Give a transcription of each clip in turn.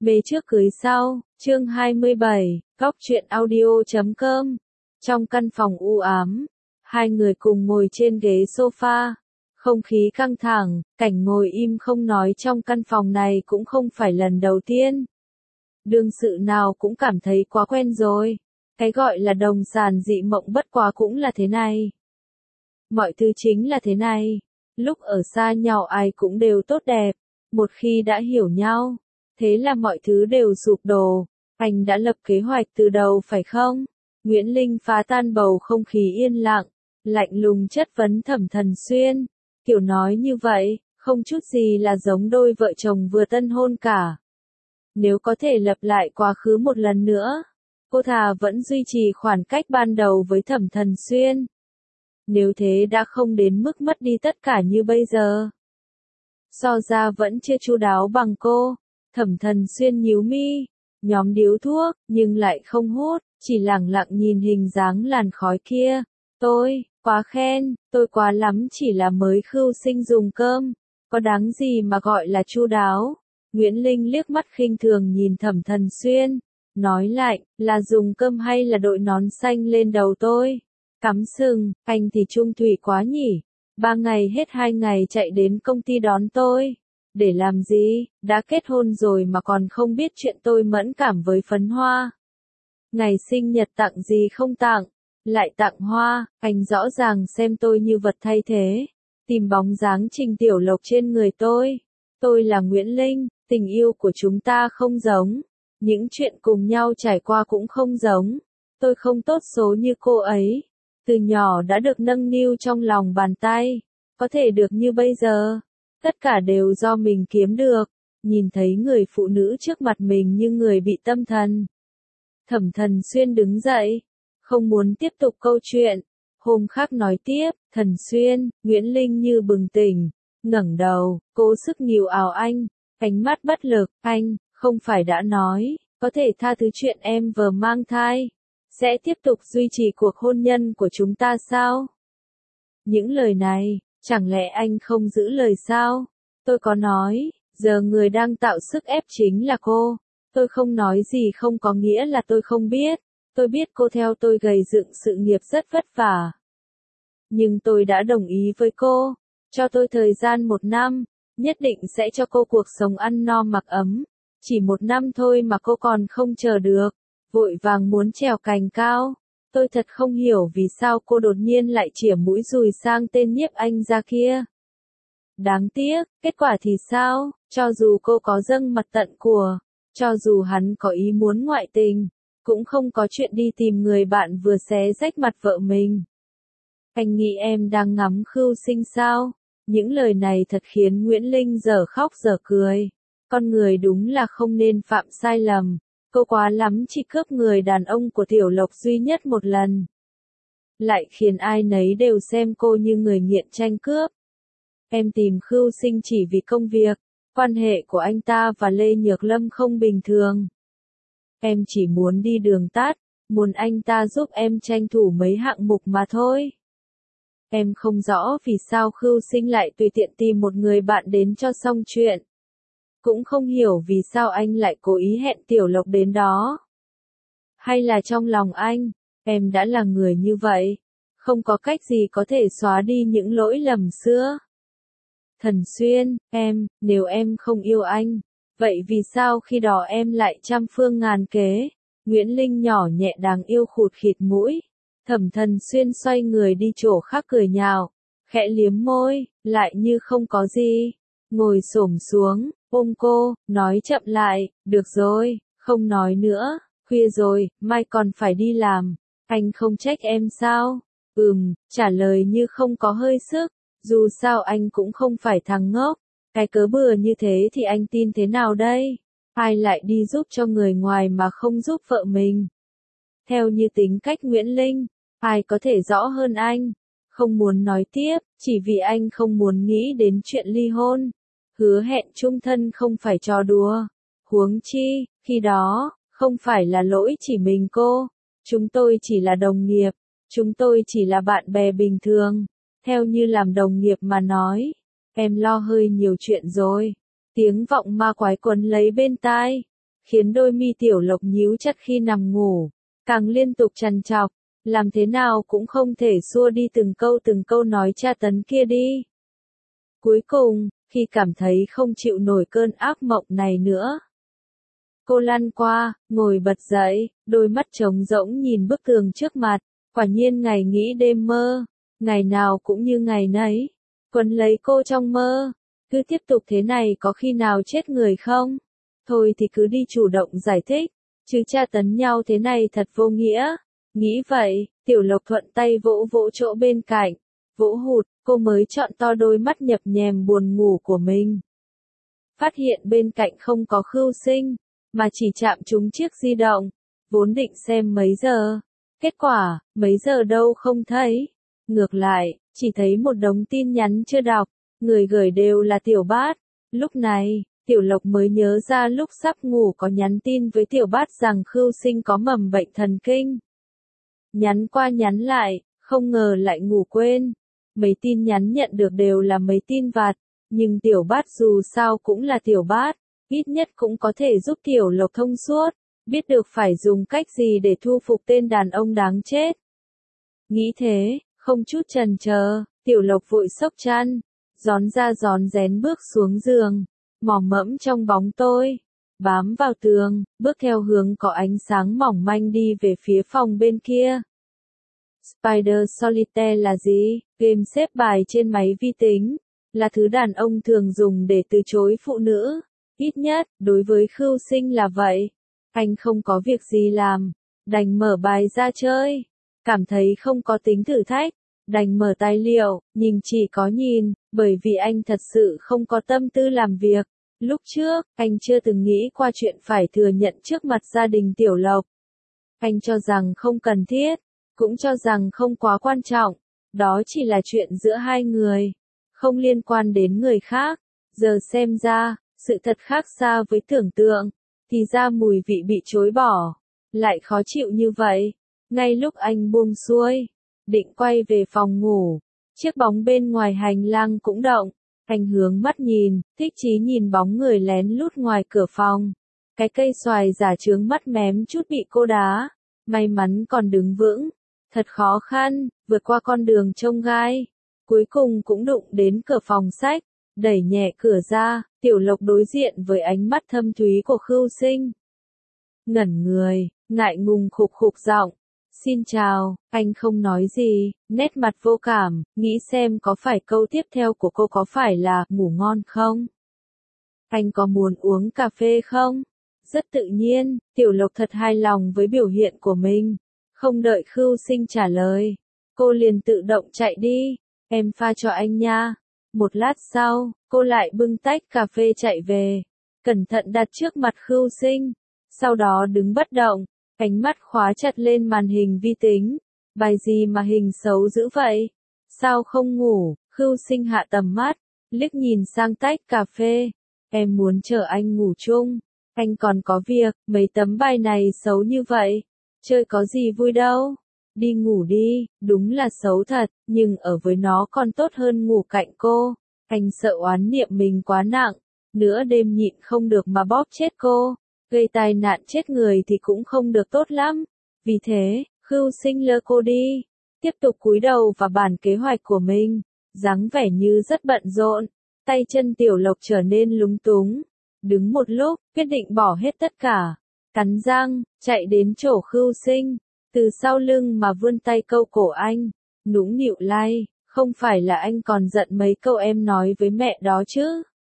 Bế trước cưới sau, chương 27, góc truyện audio.com. Trong căn phòng u ám, hai người cùng ngồi trên ghế sofa. Không khí căng thẳng, cảnh ngồi im không nói trong căn phòng này cũng không phải lần đầu tiên. Đương sự nào cũng cảm thấy quá quen rồi. Cái gọi là đồng sàn dị mộng bất quá cũng là thế này. Mọi thứ chính là thế này. Lúc ở xa nhau ai cũng đều tốt đẹp. Một khi đã hiểu nhau, thế là mọi thứ đều sụp đổ. Anh đã lập kế hoạch từ đầu phải không? Nguyễn Linh phá tan bầu không khí yên lặng, lạnh lùng chất vấn Thẩm Thần Xuyên. Kiểu nói như vậy, không chút gì là giống đôi vợ chồng vừa tân hôn cả. Nếu có thể lập lại quá khứ một lần nữa, cô thà vẫn duy trì khoảng cách ban đầu với Thẩm Thần Xuyên. Nếu thế đã không đến mức mất đi tất cả như bây giờ. So ra vẫn chưa chu đáo bằng cô. Thẩm Thần Xuyên nhíu mi, nhóm điếu thuốc, nhưng lại không hút, chỉ lẳng lặng nhìn hình dáng làn khói kia. Tôi, quá khen, tôi quá lắm chỉ là mới khưu sinh dùng cơm, có đáng gì mà gọi là chu đáo. Nguyễn Linh liếc mắt khinh thường nhìn Thẩm Thần Xuyên, nói lại, là dùng cơm hay là đội nón xanh lên đầu tôi? Cắm sừng, anh thì trung thủy quá nhỉ, 3 ngày hết 2 ngày chạy đến công ty đón tôi. Để làm gì, đã kết hôn rồi mà còn không biết chuyện tôi mẫn cảm với phấn hoa. Ngày sinh nhật tặng gì không tặng, lại tặng hoa, anh rõ ràng xem tôi như vật thay thế. Tìm bóng dáng Trình Tiểu Lộc trên người tôi. Tôi là Nguyễn Linh, tình yêu của chúng ta không giống. Những chuyện cùng nhau trải qua cũng không giống. Tôi không tốt số như cô ấy. Từ nhỏ đã được nâng niu trong lòng bàn tay. Có thể được như bây giờ. Tất cả đều do mình kiếm được. Nhìn thấy người phụ nữ trước mặt mình như người bị tâm thần. Thẩm Thần Xuyên đứng dậy. Không muốn tiếp tục câu chuyện. Hôm khác nói tiếp, Thần Xuyên, Nguyễn Linh như bừng tỉnh. Ngẩng đầu, cố sức nghìu ào anh. Ánh mắt bất lực, anh, không phải đã nói, có thể tha thứ chuyện em vừa mang thai. Sẽ tiếp tục duy trì cuộc hôn nhân của chúng ta sao? Những lời này, chẳng lẽ anh không giữ lời sao? Tôi có nói, giờ người đang tạo sức ép chính là cô. Tôi không nói gì không có nghĩa là tôi không biết. Tôi biết cô theo tôi gầy dựng sự nghiệp rất vất vả. Nhưng tôi đã đồng ý với cô. Cho tôi thời gian 1 năm, nhất định sẽ cho cô cuộc sống ăn no mặc ấm. Chỉ 1 năm thôi mà cô còn không chờ được. Vội vàng muốn trèo cành cao. Tôi thật không hiểu vì sao cô đột nhiên lại chĩa mũi dùi sang tên Nhiếp Anh ra kia. Đáng tiếc, kết quả thì sao? Cho dù cô có dâng mặt tận của, cho dù hắn có ý muốn ngoại tình, cũng không có chuyện đi tìm người bạn vừa xé rách mặt vợ mình. Anh nghĩ em đang ngắm khưu sinh sao? Những lời này thật khiến Nguyễn Linh dở khóc dở cười. Con người đúng là không nên phạm sai lầm. Cô quá lắm chỉ cướp người đàn ông của Tiểu Lộc duy nhất một lần. Lại khiến ai nấy đều xem cô như người nghiện tranh cướp. Em tìm khưu sinh chỉ vì công việc. Quan hệ của anh ta và Lê Nhược Lâm không bình thường. Em chỉ muốn đi đường tắt, muốn anh ta giúp em tranh thủ mấy hạng mục mà thôi. Em không rõ vì sao khưu sinh lại tùy tiện tìm một người bạn đến cho xong chuyện. Cũng không hiểu vì sao anh lại cố ý hẹn Tiểu Lộc đến đó. Hay là trong lòng anh, em đã là người như vậy. Không có cách gì có thể xóa đi những lỗi lầm xưa. Thần Xuyên, nếu em không yêu anh, vậy vì sao khi đó em lại trăm phương ngàn kế? Nguyễn Linh nhỏ nhẹ đáng yêu khụt khịt mũi. Thẩm Thần Xuyên xoay người đi chỗ khác cười nhạo, khẽ liếm môi, lại như không có gì. Ngồi xổm xuống, ôm cô, nói chậm lại, được rồi, không nói nữa, khuya rồi, mai còn phải đi làm. Anh không trách em sao? Trả lời như không có hơi sức. Dù sao anh cũng không phải thằng ngốc. Cái cớ bừa như thế thì anh tin thế nào đây? Ai lại đi giúp cho người ngoài mà không giúp vợ mình? Theo như tính cách Nguyễn Linh, ai có thể rõ hơn anh? Không muốn nói tiếp, chỉ vì anh không muốn nghĩ đến chuyện ly hôn. Hứa hẹn chung thân không phải trò đùa. Huống chi, khi đó, không phải là lỗi chỉ mình cô. Chúng tôi chỉ là đồng nghiệp. Chúng tôi chỉ là bạn bè bình thường. Theo như làm đồng nghiệp mà nói, em lo hơi nhiều chuyện rồi. Tiếng vọng ma quái quấn lấy bên tai. khiến đôi mi Tiểu Lộc nhíu chặt khi nằm ngủ, càng liên tục trằn trọc, làm thế nào cũng không thể xua đi từng câu nói tra tấn kia đi. Cuối cùng, khi cảm thấy không chịu nổi cơn ác mộng này nữa, cô lăn qua, ngồi bật dậy, đôi mắt trống rỗng nhìn bức tường trước mặt, quả nhiên ngày nghĩ đêm mơ, ngày nào cũng như ngày nấy, quấn lấy cô trong mơ, cứ tiếp tục thế này có khi nào chết người không? Thôi thì cứ đi chủ động giải thích, chứ tra tấn nhau thế này thật vô nghĩa. Nghĩ vậy, Tiểu Lộc thuận tay vỗ vỗ chỗ bên cạnh, vỗ hụt, cô mới trọn to đôi mắt nhập nhèm buồn ngủ của mình. Phát hiện bên cạnh không có Khưu Sinh, mà chỉ chạm trúng chiếc di động, vốn định xem mấy giờ. Kết quả, mấy giờ đâu không thấy. Ngược lại, chỉ thấy một đống tin nhắn chưa đọc, người gửi đều là Tiểu Bát. Lúc này, Tiểu Lộc mới nhớ ra lúc sắp ngủ có nhắn tin với Tiểu Bát rằng Khưu Sinh có mầm bệnh thần kinh. Nhắn qua nhắn lại, không ngờ lại ngủ quên. Mấy tin nhắn nhận được đều là mấy tin vặt, nhưng Tiểu Bát dù sao cũng là Tiểu Bát, ít nhất cũng có thể giúp Tiểu Lộc thông suốt, biết được phải dùng cách gì để thu phục tên đàn ông đáng chết. Nghĩ thế, không chút chần chờ, Tiểu Lộc vội xốc chăn, rón ra rón rén bước xuống giường, mò mẫm trong bóng tối, bám vào tường, bước theo hướng có ánh sáng mỏng manh đi về phía phòng bên kia. Spider Solitaire là gì? Game xếp bài trên máy vi tính, là thứ đàn ông thường dùng để từ chối phụ nữ, ít nhất, đối với Khưu Sinh là vậy. Anh không có việc gì làm, đành mở bài ra chơi, cảm thấy không có tính thử thách, đành mở tài liệu, nhìn chỉ có nhìn, bởi vì anh thật sự không có tâm tư làm việc. Lúc trước, anh chưa từng nghĩ qua chuyện phải thừa nhận trước mặt gia đình Tiểu Lộc. Anh cho rằng không cần thiết, cũng cho rằng không quá quan trọng, đó chỉ là chuyện giữa hai người, không liên quan đến người khác. Giờ xem ra, sự thật khác xa với tưởng tượng, thì ra mùi vị bị chối bỏ, lại khó chịu như vậy. Ngay lúc anh buông xuôi, định quay về phòng ngủ, chiếc bóng bên ngoài hành lang cũng động. Anh hướng mắt nhìn, thích chí nhìn bóng người lén lút ngoài cửa phòng. Cái cây xoài giả trướng mắt mém chút bị cô đá, may mắn còn đứng vững. Thật khó khăn, vượt qua con đường chông gai. Cuối cùng cũng đụng đến cửa phòng sách, đẩy nhẹ cửa ra, Tiểu Lộc đối diện với ánh mắt thâm thúy của Khưu Sinh. Ngẩn người, ngại ngùng khục khục giọng. Xin chào, anh không nói gì, nét mặt vô cảm, nghĩ xem có phải câu tiếp theo của cô có phải là ngủ ngon không? Anh có muốn uống cà phê không? Rất tự nhiên, Tiểu Lộc thật hài lòng với biểu hiện của mình. Không đợi Khưu Sinh trả lời, cô liền tự động chạy đi, em pha cho anh nha. Một lát sau, cô lại bưng tách cà phê chạy về, cẩn thận đặt trước mặt Khưu Sinh, sau đó đứng bất động, ánh mắt khóa chặt lên màn hình vi tính. Bài gì mà hình xấu dữ vậy? Sao không ngủ? Khưu Sinh hạ tầm mắt, liếc nhìn sang tách cà phê. Em muốn chờ anh ngủ chung, anh còn có việc, mấy tấm bài này xấu như vậy, chơi có gì vui đâu. Đi ngủ đi, đúng là xấu thật, nhưng ở với nó còn tốt hơn ngủ cạnh cô. Anh sợ oán niệm mình quá nặng, nửa đêm nhịn không được mà bóp chết cô, gây tai nạn chết người thì cũng không được tốt lắm. Vì thế, Khưu Sinh lơ cô đi, tiếp tục cúi đầu vào bản kế hoạch của mình, dáng vẻ như rất bận rộn, tay chân Tiểu Lộc trở nên lúng túng. Đứng một lúc, quyết định bỏ hết tất cả, cắn răng, chạy đến chỗ Khưu Sinh, từ sau lưng mà vươn tay câu cổ anh, nũng nịu lay, không phải là anh còn giận mấy câu em nói với mẹ đó chứ?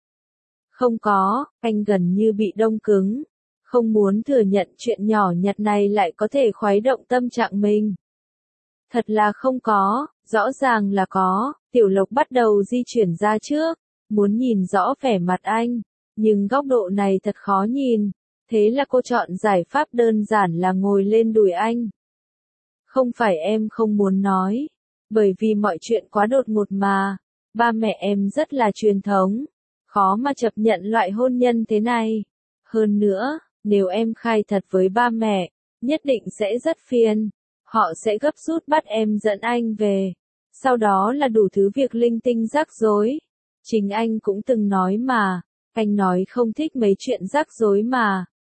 Không có, anh gần như bị đông cứng, không muốn thừa nhận chuyện nhỏ nhặt này lại có thể khuấy động tâm trạng mình. Thật là không có, rõ ràng là có. Tiểu Lộc bắt đầu di chuyển ra trước, muốn nhìn rõ vẻ mặt anh, nhưng góc độ này thật khó nhìn, thế là cô chọn giải pháp đơn giản là ngồi lên đùi anh. Không phải em không muốn nói, bởi vì mọi chuyện quá đột ngột mà, ba mẹ em rất là truyền thống, khó mà chấp nhận loại hôn nhân thế này. Hơn nữa, nếu em khai thật với ba mẹ, nhất định sẽ rất phiền, họ sẽ gấp rút bắt em dẫn anh về, sau đó là đủ thứ việc linh tinh rắc rối. Chính anh cũng từng nói mà, anh nói không thích mấy chuyện rắc rối mà,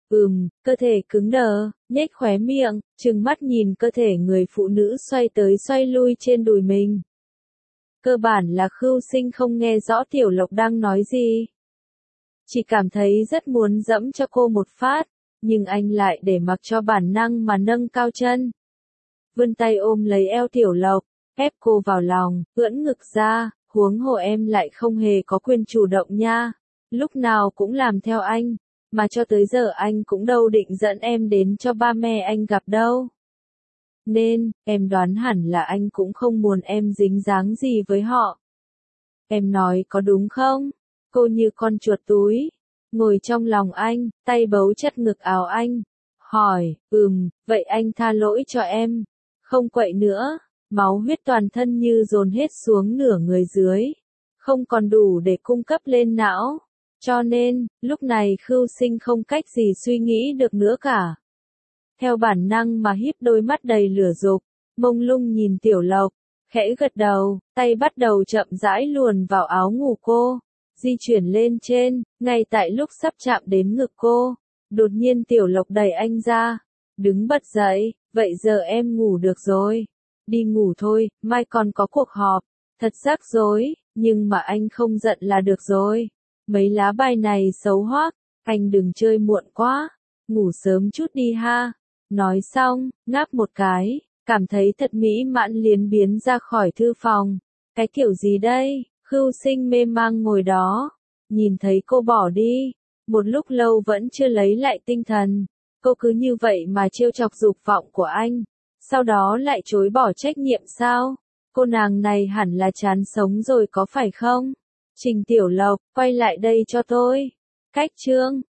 Cơ thể cứng đờ, nhếch khóe miệng, trừng mắt nhìn cơ thể người phụ nữ xoay tới xoay lui trên đùi mình. Cơ bản là Khưu Sinh không nghe rõ Tiểu Lộc đang nói gì. Chỉ cảm thấy rất muốn dẫm cho cô một phát, nhưng anh lại để mặc cho bản năng mà nâng cao chân. Vươn tay ôm lấy eo Tiểu Lộc, ép cô vào lòng, ưỡn ngực ra, huống hồ em lại không hề có quyền chủ động nha. Lúc nào cũng làm theo anh, mà cho tới giờ anh cũng đâu định dẫn em đến cho ba mẹ anh gặp đâu. Nên, em đoán hẳn là anh cũng không muốn em dính dáng gì với họ. Em nói có đúng không? Cô như con chuột túi, ngồi trong lòng anh, tay bấu chặt ngực áo anh. Hỏi, vậy anh tha lỗi cho em. Không quậy nữa, máu huyết toàn thân như dồn hết xuống nửa người dưới. Không còn đủ để cung cấp lên não. Cho nên, lúc này Khưu Sinh không cách gì suy nghĩ được nữa cả. Theo bản năng mà híp đôi mắt đầy lửa dục, mông lung nhìn Tiểu Lộc, khẽ gật đầu, tay bắt đầu chậm rãi luồn vào áo ngủ cô, di chuyển lên trên, ngay tại lúc sắp chạm đến ngực cô. Đột nhiên Tiểu Lộc đẩy anh ra, đứng bật dậy, vậy giờ em ngủ được rồi. Đi ngủ thôi, mai còn có cuộc họp. Thật rắc rối, nhưng mà anh không giận là được rồi. Mấy lá bài này xấu hoắc, anh đừng chơi muộn quá, ngủ sớm chút đi ha. Nói xong, ngáp một cái, cảm thấy thật mỹ mãn liền biến ra khỏi thư phòng. Cái kiểu gì đây? Khưu Sinh mê mang ngồi đó, nhìn thấy cô bỏ đi, một lúc lâu vẫn chưa lấy lại tinh thần. Cô cứ như vậy mà trêu chọc dục vọng của anh, sau đó lại chối bỏ trách nhiệm sao? Cô nàng này hẳn là chán sống rồi có phải không? Trình Tiểu Lộc, quay lại đây cho tôi. Cách chương